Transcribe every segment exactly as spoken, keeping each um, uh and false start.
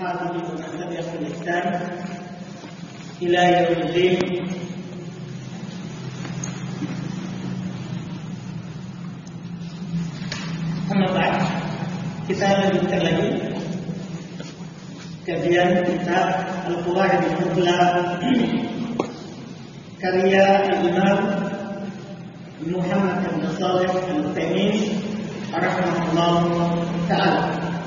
وأصحابه ومن تبعهم بإحسان إلى يوم الدين. Amma ba'd, kita lanjutkan lagi kajian kitab Al-Qawaid Al-Mutlah karya Imam Muhammad bin Shalih Al-Utsaimin rahimahullah ta'ala.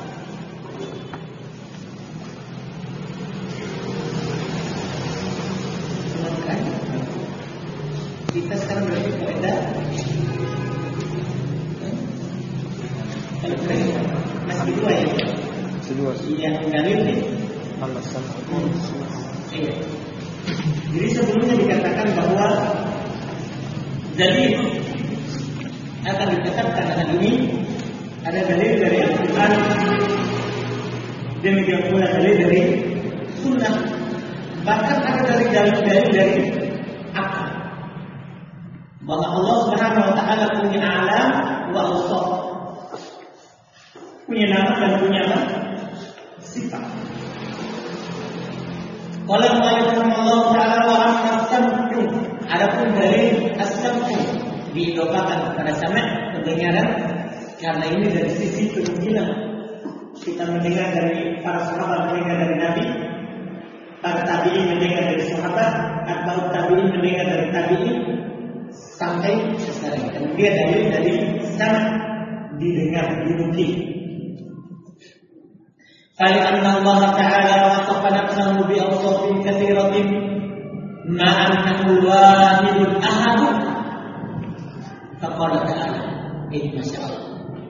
Kita sekarang berada di kaidah masih dua ya? Kedua. Yang dalil nih. Iya. Jadi sebelumnya dikatakan bahwa dalil akan ditetapkan hal ini ada dalil dari Al-Quran, demikian pula dalil dari Sunnah, bahkan ada dari dalil-dalil dari akal bahwa Allah Subhanahu Wa Taala punya alam wa awsaf, punya nama dan punya sifat. Qala Allah Ta'ala wa as-sam'u, adapun dari as-sam'u diidopahkan kepada sama' pendengaran, karena ini dari sisi kemungkinan kita mendengar dari para sahabat, mendengar dari Nabi, para tabi'in mendengar dari sahabat, atau tabi'in mendengar dari tabi'in sampai sekarang. Dan dia dalil dari sama' didengar, dinukil. فلأن الله تعالى وصف نفسه بأوصاف كثيرة مع أنه الواحد الأحد فقال تعالى إن ما شاء الله.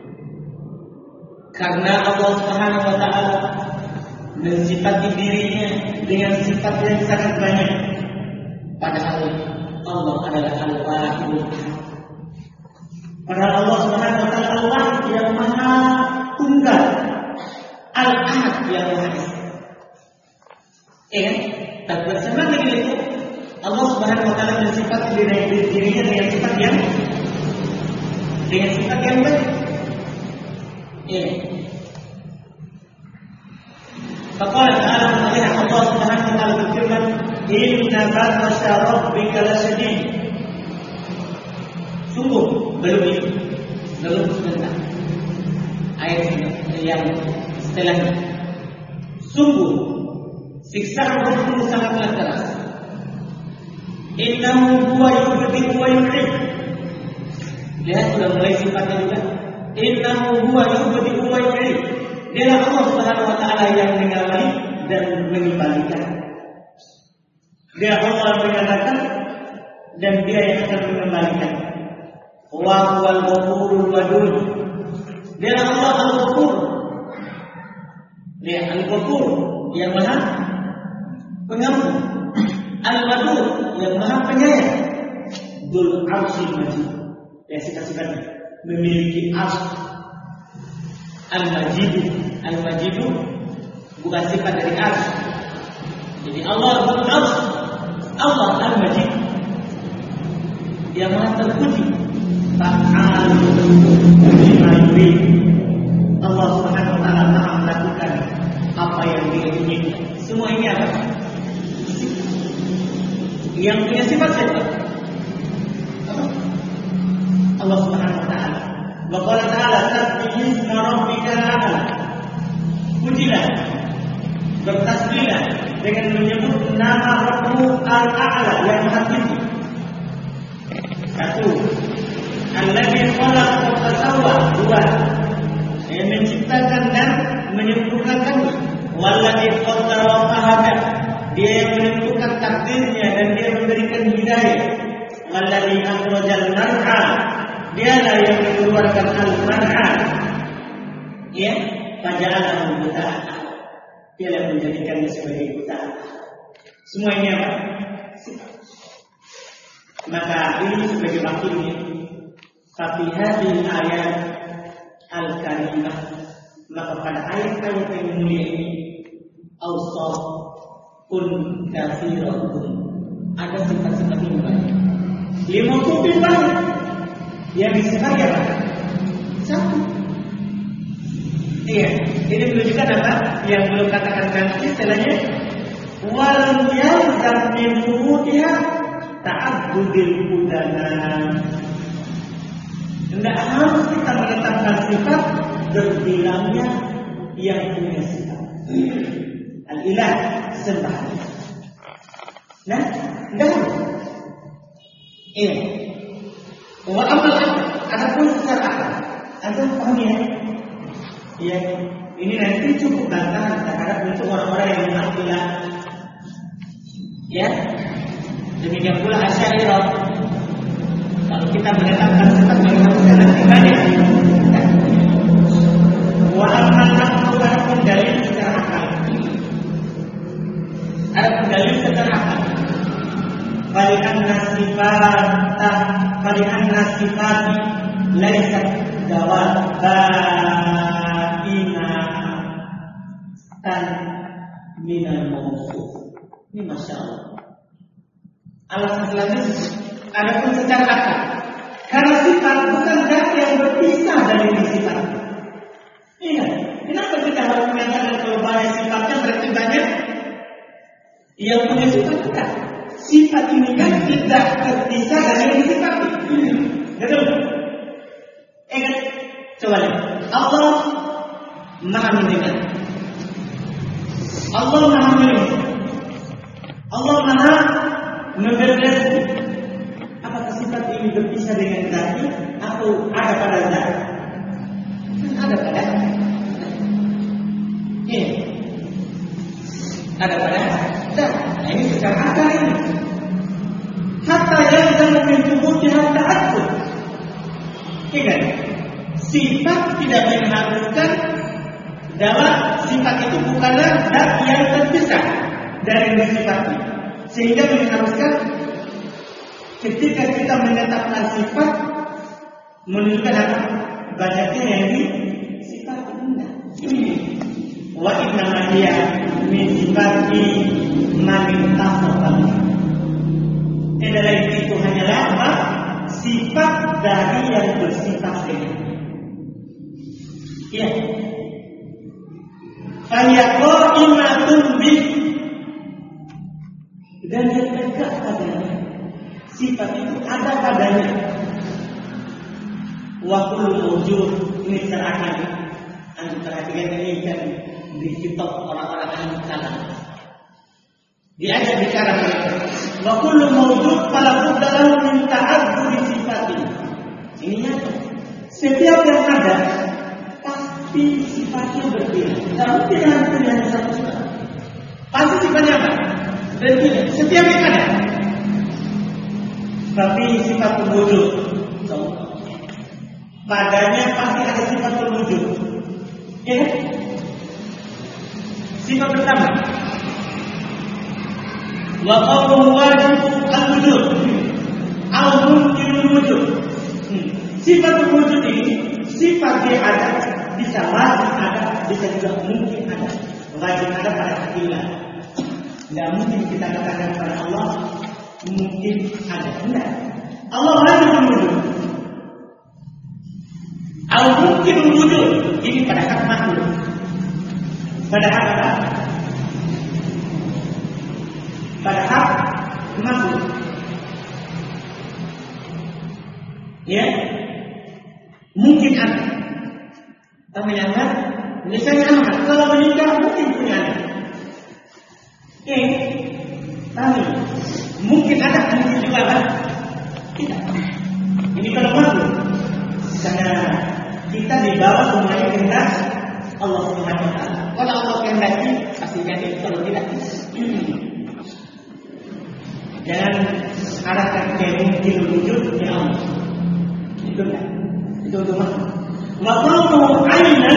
Karena Allah Subhanahu Wa Taala mensifati dirinya dengan sifat yang sangat banyak, padahal Allah adalah Al-Wahid. Padahal Allah Subhanahu Wa Taala Allah yang Maha Tunggal, Al-Ahad yang Maha Esa. Ya, tapi bersama dengan itu Allah Subhanahu Wa Taala mensifati dirinya dengan sifat yang dengan sifat yang baik. Ya. Faqala ta'ala mengenai Allah Subhanahu Wa Taala berfirman, Inna batsha rabbika lasyadid. Sungguh belum ini, belum sebentar. Ayat yang setelahnya, sungguh siksaan Rabbmu sangatlah keras. Innahu huwa yubdi'u wa yu'id. Lihat sudah mulai sifatnya juga. Innahu huwa yubdi'u wa yu'id. Dialah Allah Subhanahu Wa Taala yang mengawali dan mengembalikan. Dia Allah mengatakan dan Dia yang akan mengembalikan. Wa huwal ghafurul wadud. Dialah Allah Al-Ghafur. Dia Al-Ghafur yang Maha Pengampun, Al-Wadud yang Maha Penyayang, Dzul Arsyil Majid. Ya, sifat-sifatnya memiliki arsy. Al-Majid, Al-Majid bukan sifat dari arsy. Jadi Allah Dzul Arsy, Allah Al-Majid, Dia Maha terpuji. Ta'ala lima yurid. Allah Subhanahu Wa Taala Maha melakukan apa yang Dia inginkan. Semua ini apa? Yang punya sifat siapa? Apa? Allah Subhanahu Wa Taala. Wa qala ta'ala tasbihu isma rabbikal a'la. Pujilah, bertasbihlah dengan menyebut nama Rabbmu al-A'la yang Maha Tinggi. Satu, alladzi khalaqa wa sawwa. Dua, yang menciptakan dan menyempurnakan. Walladzi qaddara wa fahada. Dia yang menentukan takdirnya dan Dia memberikan hidayah. Walladzi akhrajal mar'a. Dialah yang mengeluarkan al-mar'a. Ya, faja'alahu buta. Dialah menjadikannya sebagai buta. Semua ini apa? Maka ini sebagai wakilnya. Tapi hadhihi ayat al-karimah, maka pada ayat-ayat yang mulia ini awsaf kun katsiratun, ada sifat-sifat yang banyak. Lima kuping banyak yang disifati apa? Satu. Iya, ini menunjukkan apa? yang belum katakan nanti setelahnya walam yalzam min thubutiha ta'abbudil udana. Tidak harus kita menetapkan sifat berdilangnya yang punya sifat al-ilah sembahan. Nah, dan ini wa amal adapun secara akal, anda paham ya? Ya, ini nanti cukup bantahan terhadap untuk orang-orang yang mengakilah. Ya, demikian pula Asy'ariyah. Kalau kita menetapkan sifat menetapkan nanti banyak. Wa amal adapun dalil secara akal. Adapun dalil secara akal. Falihan nasifat, falihan nasifat, laisat jawab baina tan minal mawsuf. Ini masya Allah. Alasan selanjutnya, adapun secara akal, karena sifat bukan zat yang berpisah dari sifat. Iya, kenapa kita harus mengatakan kalau banyak sifatnya berarti banyak yang punya sifat bukan? Sifat ini kan tidak terpisah dari yang sifat. Betul? Ingat, coba lihat. Allah Maha mendengar. Allah Maha melihat. Allah Maha mendengar. Apakah sifat ini berpisah dengan zatnya atau ada pada zat? Ada pada. Ini ada pada zat. Nah, ini secara akal ini. Hatta yang dalam tubuh tidak ta'addud. Ingat, sifat tidak mengharuskan dalam sifat itu bukanlah zat yang terpisah dari sifatnya, sehingga mengharuskan ketika kita menetapkan sifat menunjukkan apa? Banyaknya yang di sifat benda. Wa inna ma hiya min sifati man tasafa. Tidak lain itu hanyalah apa? Sifat dari yang bersifat dengan. Ya. Fayaqaimatun bih, dan yang tegak padanya. Sifat itu ada padanya. Wa kullu mawjud, ini terakhir. Anda perhatikan ini kan di kitab orang-orang ahli kalam. Diajak bicara mereka. Wa kullu mawjud fala budda lahu min ta'addudi sifatin. Ini nyata. Setiap yang ada pasti sifatnya berbeda. Kalau tidak punya satu sifat, pasti sifatnya apa? Berbeda. Setiap yang ada. Tapi sifat wujud, padanya pasti ada sifat wujud. Ya. Sifat pertama. Wa qawlu wajib al-wujud al mungkinul wujud. Sifat wujud ini sifat yang ada, bisa wajib ada, bisa juga mungkin ada. Wajib ada pada hakikat. Tidak mungkin kita katakan pada Allah mungkin ada. Tidak. Allah wajib wujud. Al mungkinul wujud ini pada hak makhluk. Pada hak apa? Pada hak makhluk. Ya, mungkin ada. Tapi yang lain, misalnya anak, kalau menikah mungkin punya anak. Eh, tapi mungkin ada, mungkin juga ada. Tidak. Ini kalau makhluk, karena kita dibawa semuanya kehendak Allah Subhanahu Wa Taala. Kalau Allah kehendaki, pasti jadi. Kalau tidak, jangan arahkan ke mungkin wujud ya Allah. Itu enggak. Itu untuk makhluk. Wa qawlu 'ainan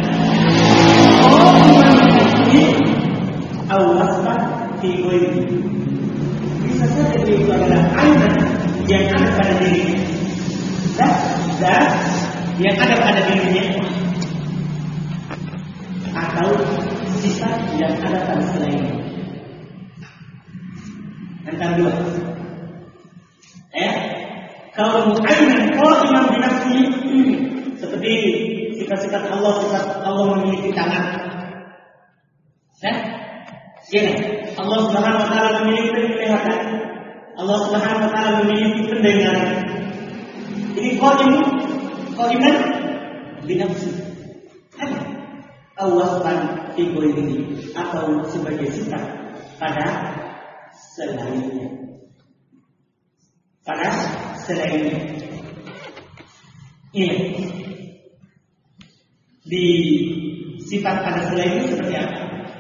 qawlan aw wasfan fi ghairi. Bisa saja itu adalah 'ainan yang ada pada dirinya. Dan, dan yang ada pada dirinya atau sifat yang ada pada selainnya. Antara dua. Eh, kalau mu'ayyan qa'iman bi nafsihi, seperti sifat-sifat Allah, sifat Allah memiliki tangan. Ya, Allah Subhanahu wa taala memiliki penglihatan. Allah Subhanahu wa taala memiliki pendengaran. Ini qadim, qadiman binafsi. Ada awasan ego ini atau sebagai sifat pada selainnya. Pada selainnya. Ini di sifat pada selainnya seperti apa?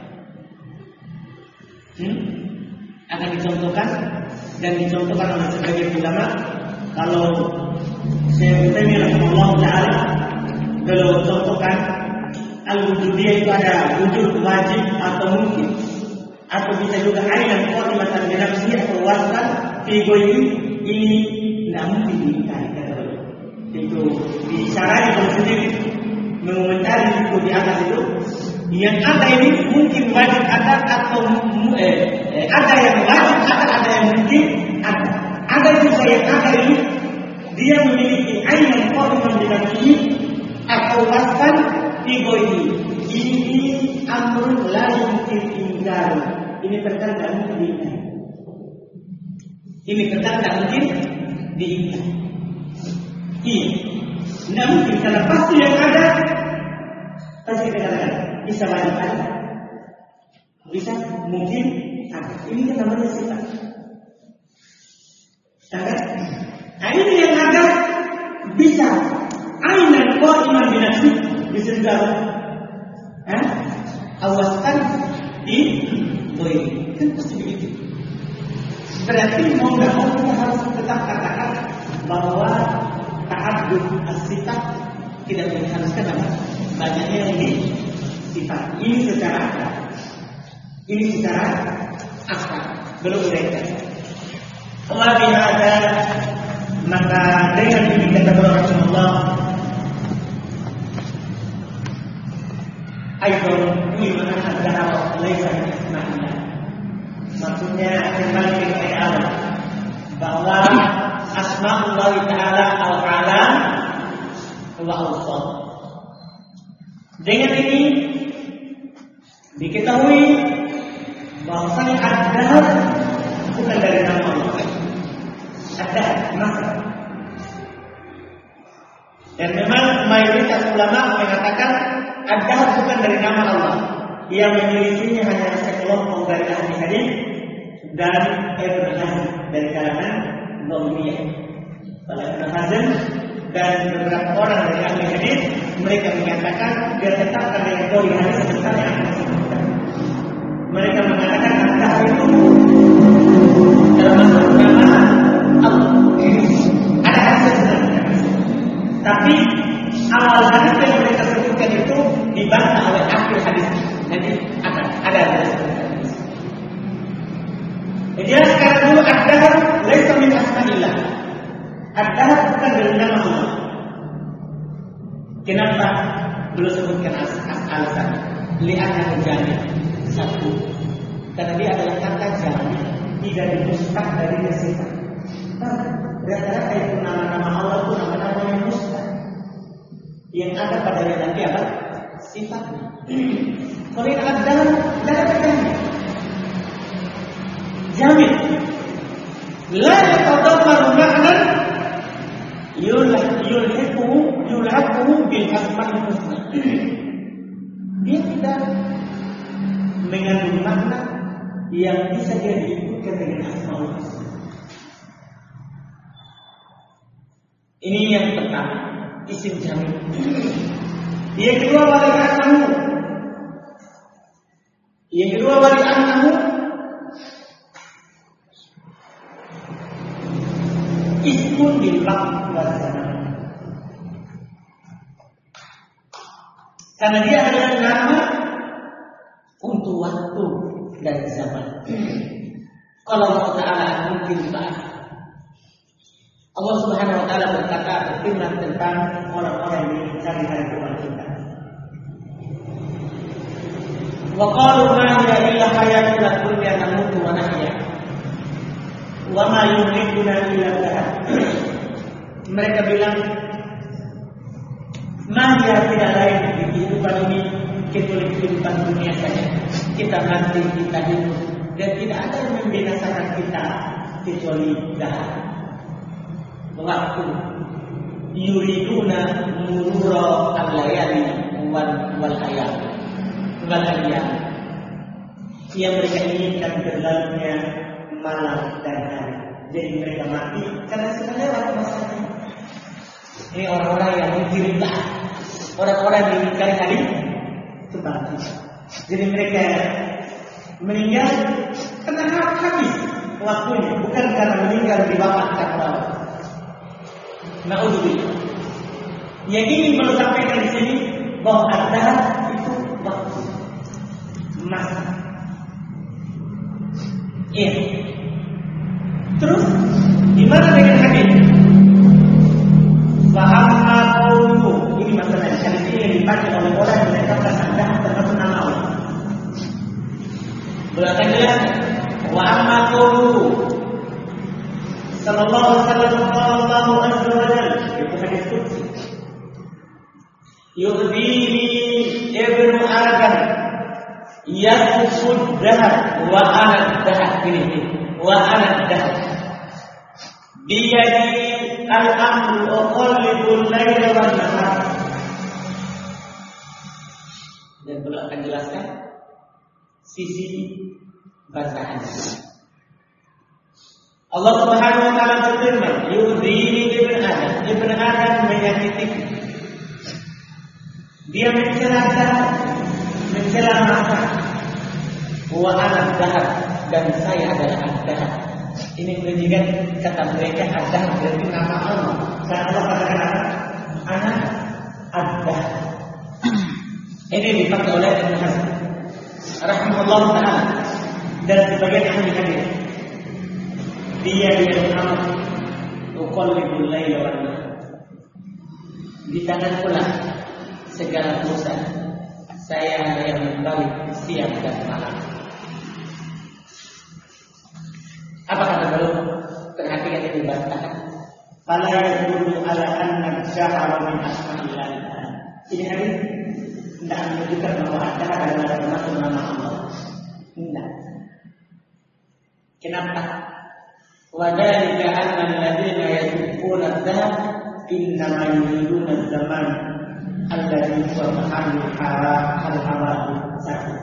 Hmm? Akan dicontohkan dan dicontohkan oleh sebagian ulama. Kalau Syekh Utsaimin rahimahullah taala beliau contohkan al-wujudiyah itu ada wujud wajib atau mungkin, atau bisa juga ainan qadimatan bi nafsihi atau wasfan fi ghairi, ini tidak mungkin diingkari kata beliau. Itu disarai oleh sendiri mengomentari itu di atas itu. Yang ada ini mungkin wajib ada atau eh, eh, ada yang wajib ada, ada yang mungkin ada. Ada juga yang ada ini dia memiliki ainan qadiman bi nafsihi atau wasfan fi ghairi. Ini amrun la yumkin ingkar. Ini perkara tidak mungkin diingkari. Ini perkara tidak mungkin diingkari. Iya, tidak mungkin karena pasti yang ada pasti kita katakan bisa wajib ada, bisa mungkin ada. Ini kan namanya sifat. Sangat. Nah ini yang ada bisa ainan qadiman bi nafsi, bisa juga eh awaskan di ghairi. Kan pasti begitu. Berarti mau nggak mau kita harus tetap katakan bahwa ta'addud as-sifat tidak mengharuskan apa? Banyaknya ini sifat. Ini secara akal. Ini secara akal. Belum mereka. Allah bihada, maka dengan ini kata Rasulullah, Aidon iman adalah laisa min asma'illah. Maksudnya kembali kepada Allah bahwa asma'ullah ta'ala al-alam wa awsaf. Dengan ini diketahui bahwasanya ad-dahr bukan dari nama Allah. Ad-dahr masa. Dan memang mayoritas ulama mengatakan ad-dahr bukan dari nama Allah. Yang memilikinya hanya sekelompok dari ahli hadis dan Ibnu Hazm dari kalangan Zahiriyah. Kalau Ibnu Hazm dan beberapa orang dari ahli hadis, mereka mengatakan dia tetapkan dengan kauli hadis sebentar yang akan disebutkan. Mereka mengatakan ad-dahr itu dalam masuk nama Allah. Ada hadis sebenarnya. Tapi awal hadis yang mereka sebutkan itu dibantah oleh akhir hadis. Jadi akan ada hadis. Jadi sekarang dulu ad-dahr laisa min asma'illah. Ad-dahr bukan dari nama Allah. Kenapa? Belum sebutkan alasan. Lihatnya jami. Satu, karena dia adalah kata jami, tidak dimustaq dari sifat. Rata-rata itu nama-nama Allah itu nama-nama yang mustaq, yang ada pada yang nanti apa? Sifatnya. Kalau yang ad-dahr tidak ada jami. Jami. La yatadammaru ma'nan yulhiquhu yulhiquhu bil asma'il husna. Dia tidak mengandung makna yang bisa dia diikutkan dengan asmaul husna. Ini yang pertama, isim jami'. Yang kedua wali annahu. Yang kedua wali annahu ismun bil waqt wal zaman. Karena dia adalah nama untuk waktu dan zaman. Kalau Allah Ta'ala mungkin bahas Allah Subhanahu Wa Ta'ala berkata berfirman tentang orang-orang yang mencari hari kebangkitan. Wa qalu ma hiya illa hayatuna dunya namutu wa nahya wa ma yuhlikuna illa dahr. Mereka bilang ma hiya tidak lain di kehidupan ini kecuali kehidupan dunia saja. kita mati, kita hidup, dan tidak ada yang membinasakan kita kecuali dahar. Waktu yuriduna murura al-layali wal wal ayam wal ayam, yang mereka inginkan berlalunya malam dan hari. Jadi mereka mati karena sudah lewat masanya. Ini orang-orang yang menderita, orang-orang yang ingkari hari kebangkitan. Jadi mereka meninggal karena habis waktunya, bukan karena meninggal di wafat kapal. Naudzubillah. Yang ingin perlu sampaikan di sini bahwa ada itu waktu, masa. Iya. Terus gimana dengan hadis? Fa'amma qawluhu, ini masalahnya. Hadis ini yang dipakai oleh orang yang menetapkan anda termasuk nama Allah. Belakang jelas. Wa amma qawluhu sallallahu alaihi wasallam Allahu azza wa jalla, itu hadis qudsi. Yudhini ibnu Adam yaqsud dahar wa ana dahar, ini wa ana dahar. Biyadi al-amru uqallibul laila wan nahar. Dan beliau akan jelaskan sisi bantahan. Allah Subhanahu wa taala berfirman, "Yudhini ibn Adam." Ibn Adam menyakitiku. Dia mencela dahar, mencela masa. Wa ana dahar, dan saya adalah dahar. Ini menunjukkan kata mereka ada berarti nama Allah. Karena Allah katakan apa? Anak ada. Ini dipakai oleh Ibnu Hazm rahimahullah taala dan sebagian ahli hadis. Dia yang amat uqallibul laila wan nahar. Di tangan pula segala urusan. Saya yang membalik siang dan malam. Apa kata beliau? Perhatikan ini bantahan. Fala yadullu ala anna syahra min asma'illah. Ini hadis tidak menunjukkan bahwa ada adalah termasuk nama Allah. Tidak. Kenapa? Wa dzalika anna alladziina yadhkuruna dzahab innama yuriduna az-zaman alladzi huwa mahallu al-hawadith sakit.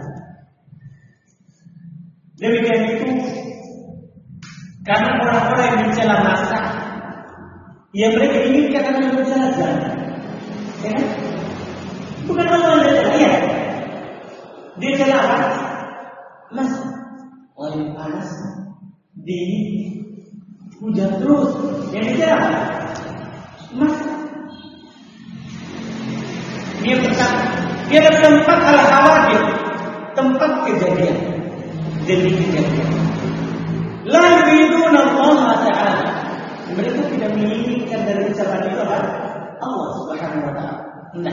Demikian itu karena orang-orang yang mencela masa, yang mereka inginkan adalah mencela zaman. Ya kan? Bukan Allah yang mencela, ya. Dia cela apa? Masa. Oh ini panas, dingin, hujan terus. Yang dicela apa? Masa. Dia berkata, dia ada tempat al-hawadith, tempat kejadian demi kejadian. La yuriduna Allah Ta'ala. Mereka tidak menginginkan dari ucapan itu apa? Allah Subhanahu wa taala. Nah.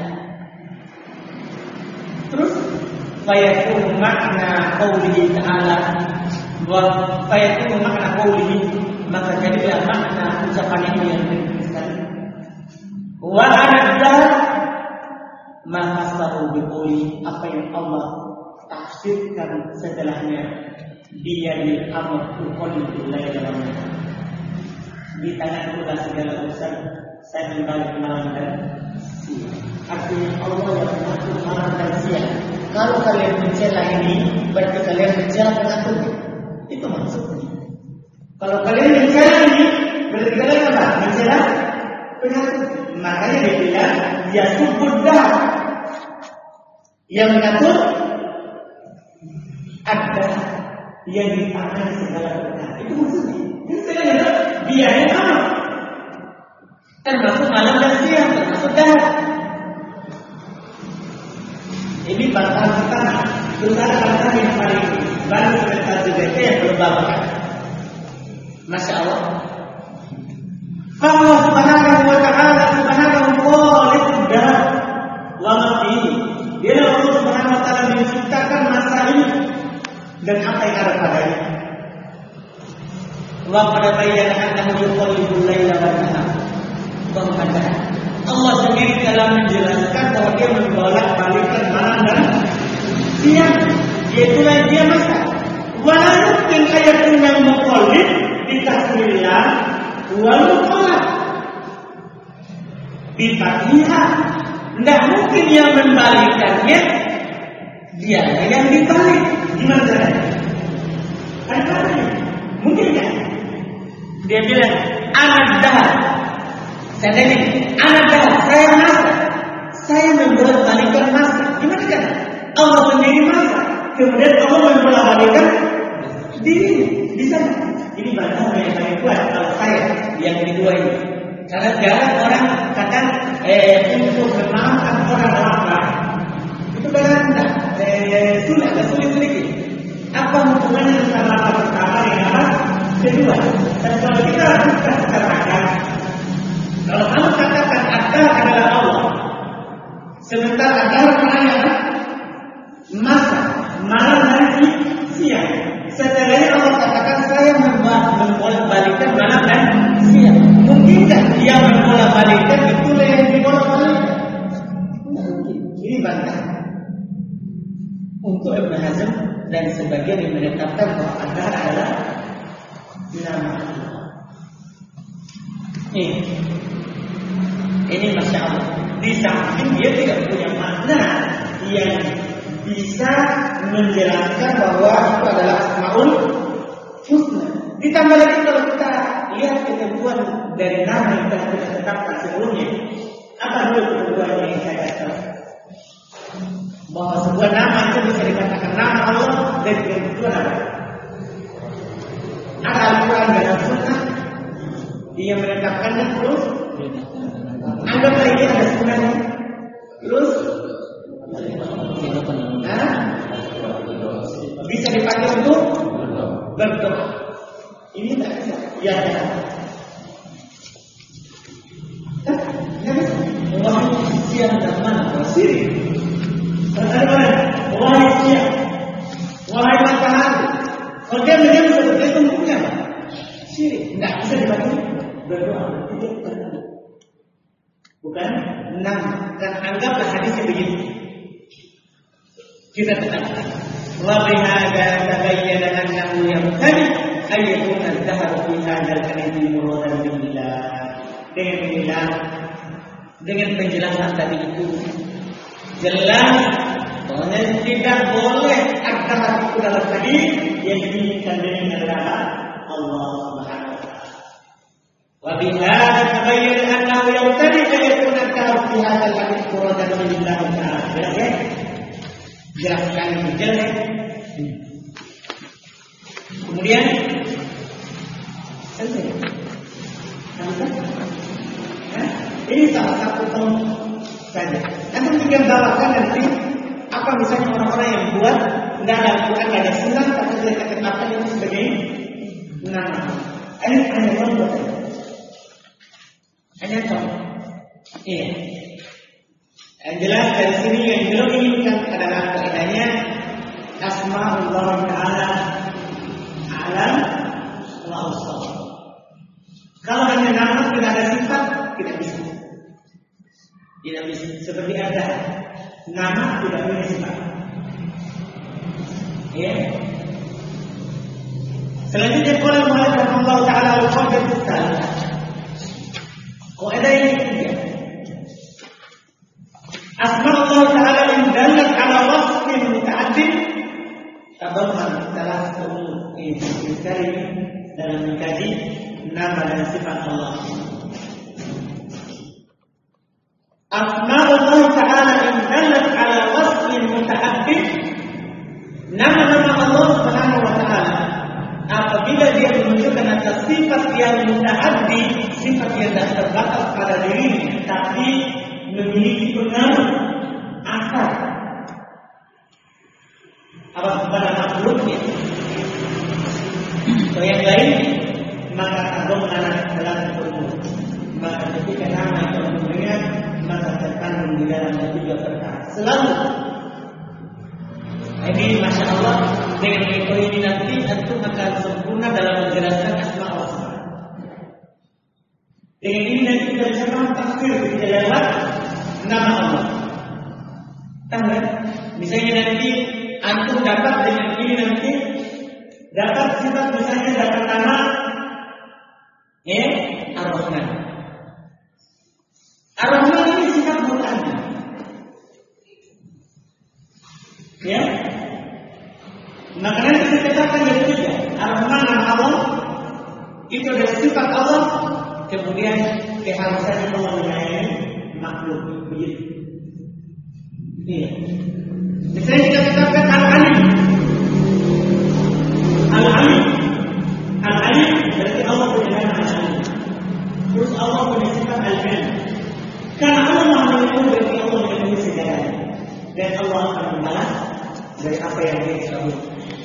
Terus fayakun makna qaulihi ta'ala wa fayakun makna qaulihi, maka jadilah makna ucapan ini yang dituliskan. Wa anadda maka sahu biqauli, apa yang Allah tafsirkan setelahnya. Dia di amat uqallibul laila wan nahar. Di tangan pula segala urusan, saya membalik malam dan siang. Artinya Allah yang mengatur malam dan siang. Kalau kalian mencela ini, berarti kalian mencela pengatur. Itu maksudnya. Kalau kalian mencela ini, berarti kalian apa? Mencela pengatur. Makanya dia bilang, ya subuddah. Yang mengatur ada yang di tangan segala perkara. Itu maksudnya. Itu segala dia yang amat. Termasuk malam dan siang, termasuk dahar. Ini bantahan pertama. Terus ada bantahan yang paling baru sebentar juga yang belum bawakan. Masya Allah. Allah Subhanahu wa taala Subhanahu khaliqud dahar wa ma fihi. Dia Allah Subhanahu wa taala menciptakan masa ini dan apa yang ada padanya. Wa qad bayyana annahu yuqallibul laila wan nahar. Allah sendiri telah menjelaskan bahwa dia membolak-balikkan malam dan siang. Yaitulah dia masa. Walau mungkin ayat yang mukallid ditafsirlah wal mukallad. Difatihah. Tidak mungkin yang membalikannya dia yang dibalik. Gimana caranya? Ada mungkin kan? Dia bilang anak dah. Seandainya anak dah, saya masa, saya membolak balikan masa. Gimana kan? Allah sendiri masa, kemudian Allah membolak balikan diri. Bisa? Ini bahasa yang paling kuat kalau saya yang kedua ini. Karena jarang orang kata eh, untuk memaafkan orang lapar itu kadang-kadang eh, sulit, agak sulit sedikit. Apa hubungannya antara lapar pertama dengan lapar kedua? Dan kalau kita bukan katakan, kalau kamu katakan ada adalah Allah, sementara ada orang yang masa malam hari siang. Setelahnya Allah katakan saya membolak-balikan malam dan siang. Mungkinkah dia membolak-balikan itulah yang dibolak-balikan? Ini bantah untuk Ibn Hazm dan sebagian yang menetapkan bahwa ada adalah nama Allah. Ini, ini masya Allah. Di samping dia tidak punya makna yang bisa menjelaskan bahwa itu adalah Asmaul Husna. Ditambah lagi kalau kita lihat ketentuan dari nama yang telah kita tetapkan sebelumnya. Apa dulu ketentuan yang saya katakan? Bahwa sebuah nama itu bisa dikatakan nama Allah dan ketentuan apa? Ada Al-Quran dan Sunnah yang menetapkannya terus. Anggaplah ini ada sunnahnya. Terus nah, bisa dipakai untuk berdoa. Ini tak bisa. Ya, ya. Ya, wahai siang dan malam bersiri. Ada mana? Wahai siang, wahai matahari. Kalau dia menjadi seperti itu bukan syirik. Tidak bisa dipakai berdoa. Itu bukan. Bukan enam. Dan anggaplah hadisnya begitu. Kita tetapkan. Wa bihadza tabayyana annahu yamtani ayyakun al-dahru fi hadzal hadits muradan billah. Dengan bilang dengan penjelasan tadi itu jelas bahwa tidak boleh ada itu dalam hadis yang diinginkan dengan adalah Allah Subhanahu wa taala. Wa bihadza tabayyana annahu yamtani ayyakun al-dahru fi hadzal hadits muradan billah ta'ala. Jelaskan itu jelas. Kemudian selesai. Nah, ini salah satu contoh saja. Nanti kita bawakan nanti apa misalnya orang-orang yang buat tidak ada Al-Quran, tidak ada Sunnah, tapi dia katakan itu sebagai nama. Ini hanya contoh. Hanya contoh. Iya. Yang jelas dari sini yang belum inginkan adalah kaidahnya Asma'ullah Ta'ala Alam wa Awsaf. Kalau hanya nama tidak ada sifat tidak bisa. Tidak bisa. Seperti ada nama tidak punya sifat. Ya. Selanjutnya kalau mengatakan Allah Ta'ala al-Qadir Ta'ala. Kaidah yang ketiga. Asma Allah Ta'ala yang dalat ala wasfin muta'addid tadamman salah satu intisari dalam mengkaji nama dan sifat Allah. Asma Allah Ta'ala yang dalat ala wasfin muta'addid, nama-nama Allah Subhanahu wa Ta'ala apabila dia menunjukkan atas sifat yang muta'addid, sifat yang tidak terbatas pada dirinya tapi memiliki pengaruh asal apa kepada makhluknya atau yang lain, maka kalau anak dalam umum maka ketika nama itu mendengar maka terkandung di dalamnya juga perkara selalu. Ini masya Allah dengan itu ini nanti antum akan sempurna dalam menjelaskan asma Allah. Dengan ini nanti kita bisa tafsir ketika lewat nama Allah. Tanda, misalnya nanti antum dapat sifat misalnya dalam nama ya Ar-Rahman. Ar-Rahman ini sifat muta'addi. Ya. Makanya kita katakan yang ketiga, Ar-Rahman dan Allah itu adalah sifat Allah, kemudian keharusan Allah menyayangi makhluk begitu. Iya. Misalnya kita katakan Al-Alim. Al-Alim. Al-Alim berarti Allah punya nama Al-Alim. Terus Allah punya sifat Al-Alim. Karena Allah Maha Mengetahui, berarti Allah mengetahui segalanya. Dan Allah akan membalas dari apa yang dia ketahui.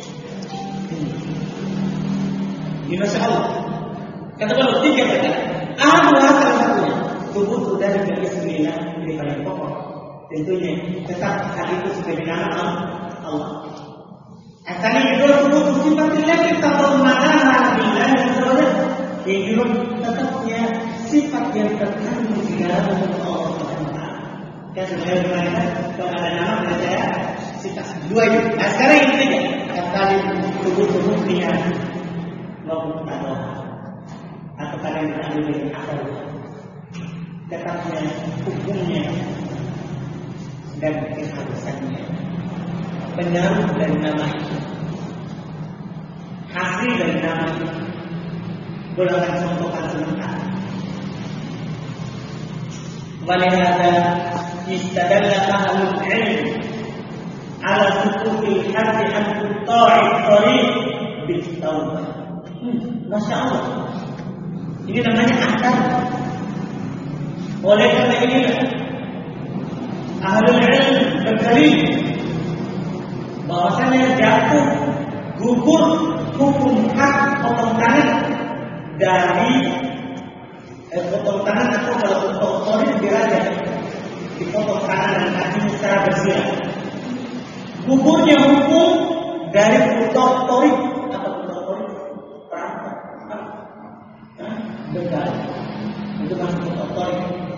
Ini Masya Allah. Kata Allah tiga kata. Ada salah satunya. Tubuh dari Bismillah ini paling pokok. Tentunya tetap hal itu sebagai nama Allah. Akan itu sebut sifatnya kita bermana bila sebenarnya itu tetapnya sifat yang terkandung di dalam Allah Subhanahu wa taala. Dan sebenarnya kalau ada nama ada saya sifat dua itu. Nah, sekarang ini saja kata tubuh-tubuhnya maupun Allah atau kalian beralih dengan akal tetapnya hukumnya dan keharusannya pengaruh dari nama itu hasil dari nama itu golongan contohkan sementara walihada istadalla ahlul ilm ala sukukil hati an tutta'i tariq bitawbah. Masya Allah, ini namanya akal. Oleh karena inilah ahlul ilm berdalil bahwasanya jatuh gugur hukum hak potong tangan dari eh, potong tangan atau kalau potong tori diraja dipotong tangan dan kaki secara bersila. Gugurnya hukum dari potong tori atau potong tori perampok, begal itu masuk potong tori.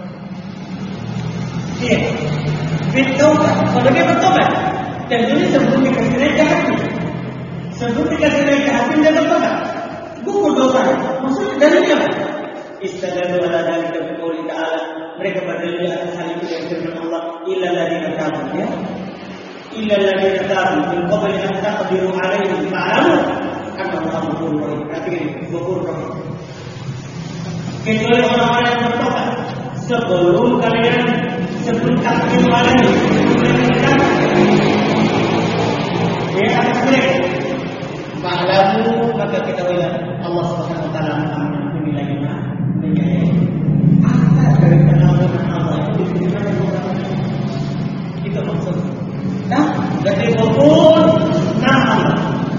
Iya, bertobat. Kalau dia bertobat, tentunya sebelum dikasih naik ke hati, sebelum dikasih naik ke hati dia bertobat. Gugur dosa. Maksudnya dalilnya apa? Istadallu ala dzalika biqouli ta'ala. Mereka berdalil atas hal itu dari firman Allah, illa alladziina tabu ya. Illa alladziina tabu min qabli an taqdiru 'alaihim fa'lamu anna Allaha ghafurur rahim. Perhatikan ini, ghafurur rahim. Kecuali orang-orang yang bertobat sebelum kalian sebelum takdir alaihi ya atas mereka ma'lamu maka kita bilang Allah Subhanahu wa taala mengampuni lagi mah menyayangi apa dari pengampunan Allah itu dimana orang itu maksud nah dari ghafur nah Allah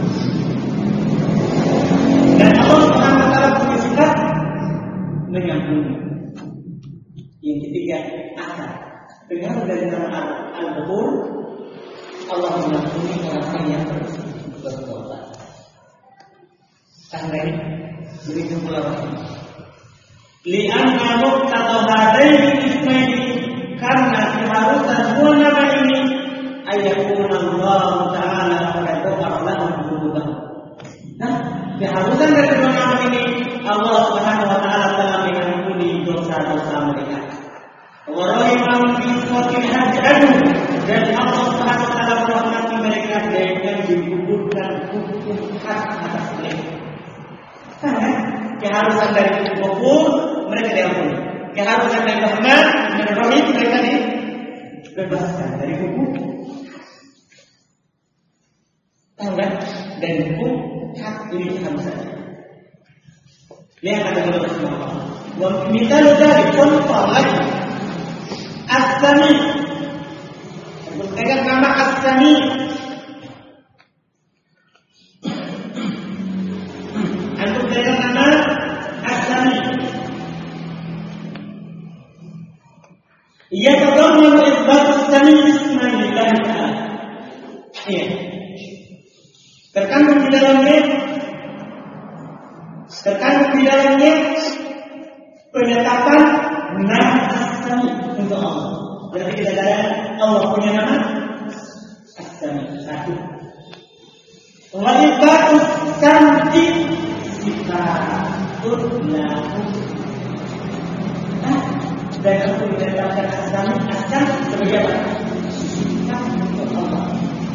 dan Allah Subhanahu wa taala punya sifat mengampuni. Yang ketiga akal. Dengan dari nama Al-Ghafur Allah mengampuni orang yang bertobat. Tandai begitu pula li'anna muqtada hadaini ismaini karena keharusan dua nama ini ayakun Allah Ta'ala qad ghafara lahum dzunubahum. Nah, keharusan dari dua nama ini Allah Subhanahu wa taala telah mengampuni dosa-dosa mereka. Wa rahimahum fi ismatil hajj dan Allah Subhanahu wa taala merahmati mereka dengan digugurkan hukum hak atas mereka. Karena keharusan dari Ghafur mereka diampuni. Keharusan dari Rahman dan Rahim mereka dibebaskan dari hukum. Tahu kan? Dari hukum hak ini keharusan. Lihat ada beberapa semua. Wa mithal dari contoh lagi As-Sami. Untuk pegang nama As-Sami. Untuk pegang nama As-Sami. Ia terdampak isbat As-Sami Bismillah Ta'ala. Iya. Terkandung di dalamnya terkandung di dalamnya penetapan nama As-Sami untuk Allah. Berarti kita katakan Allah punya nama As-Sami satu. Wa ibadus sam berarti sifatun lahu. Nah, dan aku menetapkan asami asal sebagai apa? Sifat untuk Allah.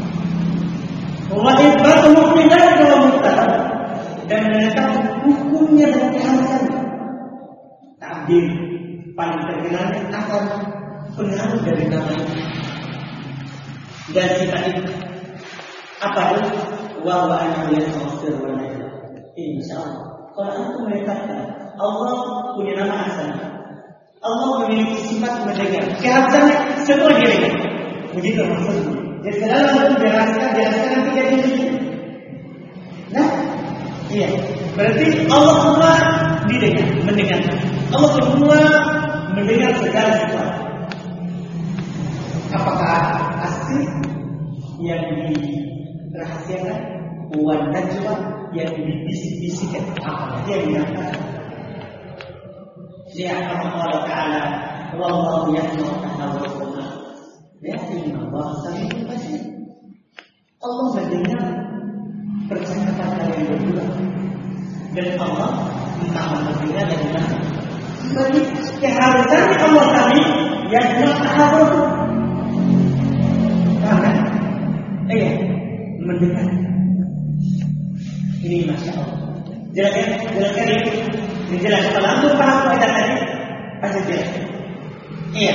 Wa ibatuhu bilah wa mutlaq, dan menetapkan hukumnya dan keharusan. Takdir paling terkenalnya akan pengaruh dari nama itu dan sifat itu. Apa itu? Wa wa ana yaghfir wa la yaghfir. Insyaallah. Kalau aku menetapkan Allah punya nama asal, Allah memiliki sifat mendengar, keharusannya semua dia dengar. Begitu maksudnya. Jadi kalau aku jelaskan, jelaskan nanti jadi begitu. Nah, iya. Berarti Allah semua didengar, mendengar. Allah semua mendengar segala sesuatu. Apakah asli yang dirahasiakan, dan juga yang dibisik-bisikkan, apa yang dinamakan? Ya Allah Taala, wallahu yasma'u tahawwukum. Ya Allah sami'un basir. Allah mendengar percakapan kalian berdua, dan Allah Maha mendengar dan Maha. Bagi keharusan Allah kami yang tahawwukum. Karena eh mendengar. Ini Masya Allah. Jelaskan, jelaskan ini. Menjelaskan kalau antum paham kaidah tadi, pasti jelas. Iya.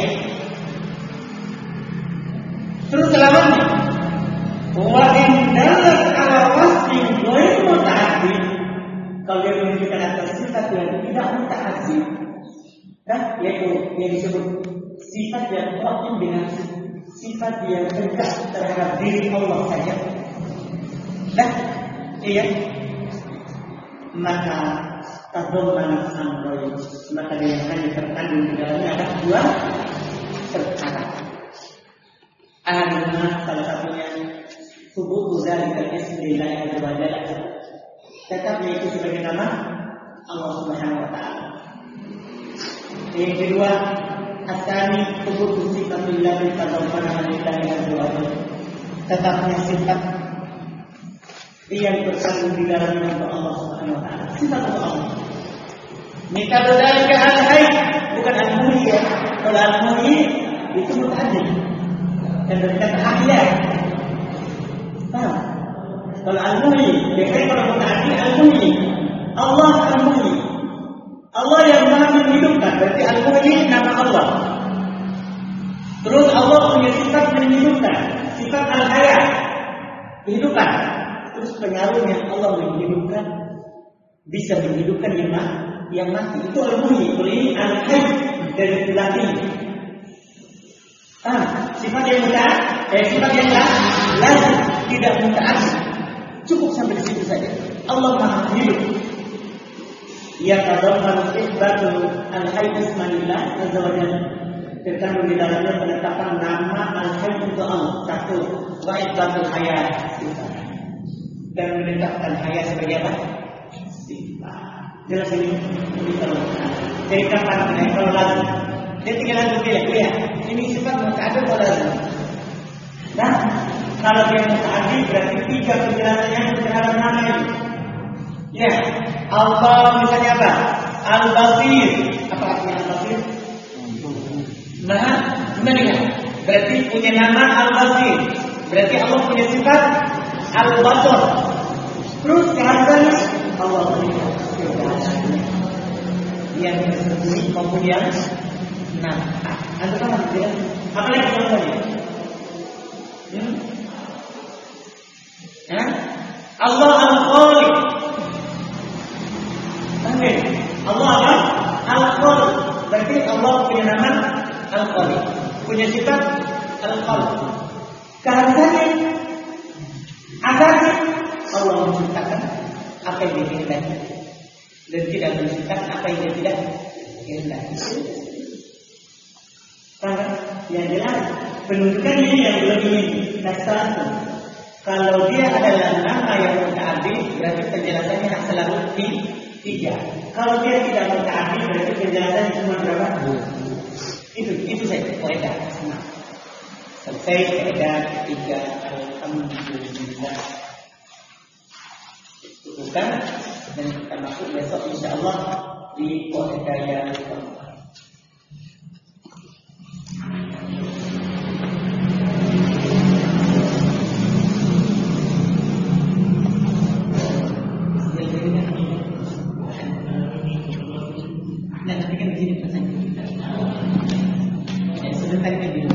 Terus selamanya, wa in dalat ala wasfin ghairu muta'addid. Kalau dia menunjukkan atas sifat yang tidak muta'addid, nah, yaitu yang disebut sifat yang qaim dengan sifat yang dekat terhadap diri Allah saja. Nah, iya. Maka tadamman amroy, maka dia hanya terkandung di dalamnya ada dua perkara. Ahaduna salah satunya subuh dzalika ismillah azza wa jalla, tetap yaitu sebagai nama Allah Subhanahu wa taala. Yang kedua, asani subuh sifatillah tadamman lillahi azza wa jalla, tetapnya sifat yang bersandung di dalamnya untuk Allah Subhanahu wa taala. Sifat Allah. Mika dzalika al-hayy, bukan al-muhyi. Kalau al-muhyi itu muta'addid dan berkata ahya. Paham? Kalau al-muhyi, biasanya kalau muta'addid al-muhyi. Allah al-muhyi. Allah yang Maha menghidupkan, berarti al-muhyi nama Allah. Terus Allah punya sifat menghidupkan, sifat al-hayy, kehidupan. Terus pengaruhnya Allah menghidupkan, bisa menghidupkan yang mati, yang mati itu al-muhyi. Ini al-hayy dari belakang. Ah, sifat yang mudah, eh, sifat yang lazim, tidak muta'addid. Cukup sampai di situ saja. Allah Maha hidup. Ya tadamman isbatul al-hayy ismanillah azza wa jalla. Terkandung di dalamnya penetapan nama al-hayy untuk Allah. Satu, wa isbatul hayat. Dan menetapkan hayat sebagai apa? Sifat. Jelas ini? Ini kalau jadi kapan kita kalau lazim? Dia tinggal langsung pilih, lihat. Ini sifat muta'addid atau lazim? Nah, kalau dia muta'addid berarti tiga penjelasan yang terhadap nama ini. Ya, Allah misalnya apa? Al-Basir. Apa artinya Al-Basir? Nah, mendengar. Berarti punya nama Al-Basir. Berarti Allah punya sifat Al-Basir. Terus keharusannya Allah melihat yang tersembunyi maupun yang nampak. Anda paham tidak? Apa yang contohnya? Hmm? Ya? Allah Al-Khaliq. Amin. Allah apa? Al-Khaliq. Berarti Allah punya nama Al-Khaliq, punya sifat Al-Khaliq. Keharusannya asalnya Allah menciptakan apa yang dia kehendaki dan tidak menciptakan apa yang dia tidak kehendaki. Karena yang jelas penunjukan ini yang belum ini satu. Kalau dia adalah nama yang muta'addid, berarti penjelasannya selalu tiga. Kalau dia tidak muta'addid, berarti penjelasannya cuma berapa? Itu itu saja kaidah. Selesai kaidah tiga. Alhamdulillah. cukupkan dan kita masuk besok insya Allah di Qa'idah yang keempat. Nah, tapi kan di sini pesan kita. Ya, sebentar kita